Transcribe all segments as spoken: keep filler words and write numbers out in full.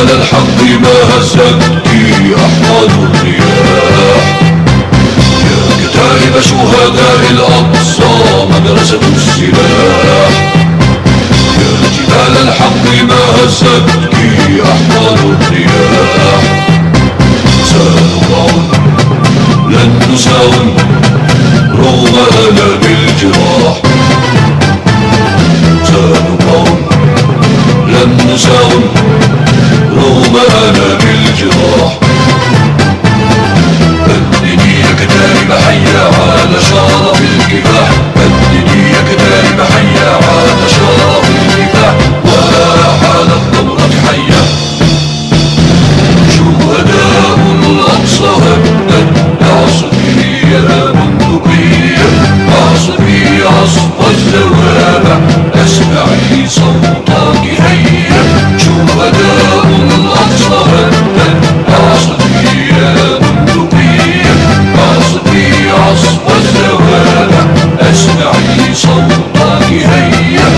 الحق ما هزتك أحقاد الرياح. يا كتائب شهداء الأقصى مدرسة السلاح. يا جبال الحق ما هزتك أحقاد الرياح. سنقاوم لن نساوم رغم آلام الجراح. سنقاوم لن نساوم رغم آلام الجراح. بدني يا كتائب حيا على شرف الكفاح. بدني يا كتائب حيا على شرف الكفاح. وحال الثورة حيا. شهداء الأقصى هبت عصفي يا بندقية. عصفي عصف الذوابع أسمعي صوتك هيا. شهداء الأقصى هبت عصفي يا بندقية. عصفي عصف الذوابع أسمعي صوتك هيا.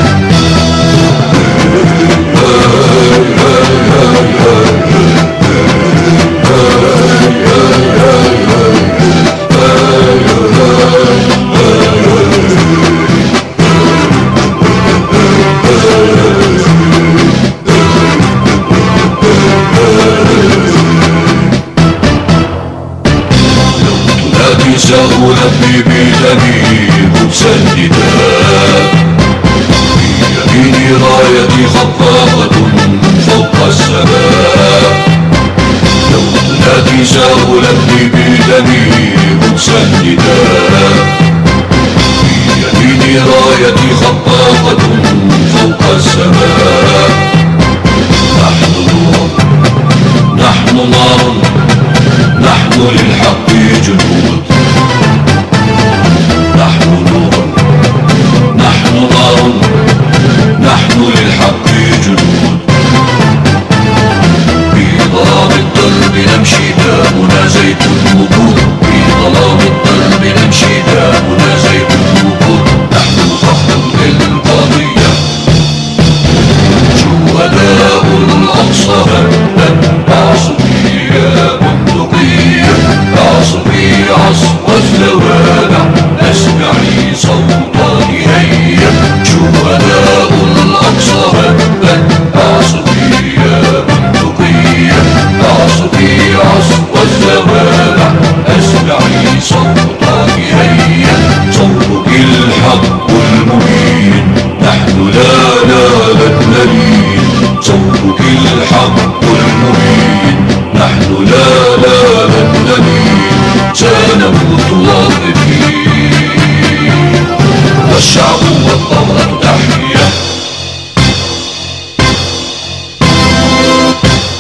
سألبي بدمي قدس النداء. في يميني رايتي خفاقة فوق السماء. لو طلعتي سألبي بدمي قدس النداء. في يميني رايتي خفاقة فوق السماء. نحن نور، نحن نار، نحن للحق جنود. نحن نور، نحن نار، نحن للحق جنود. في ظلام الدرب نمشي دامنا زيت الوقود. في ظلام الدرب نمشي دامنا زيت الوقود. نحن الفخر للقضية. شهداء الأقصى هبت عصفي يا بندقية. عصفي عصف الذوابع أسمعي صوتك هيا. شهداء الأقصى هبت عصفي يا بندقية. عصفي عصف الذوابع أسمعي صوتك هيا. صوتك الحق المبين نحن لا نالت نلين. صوتك الحق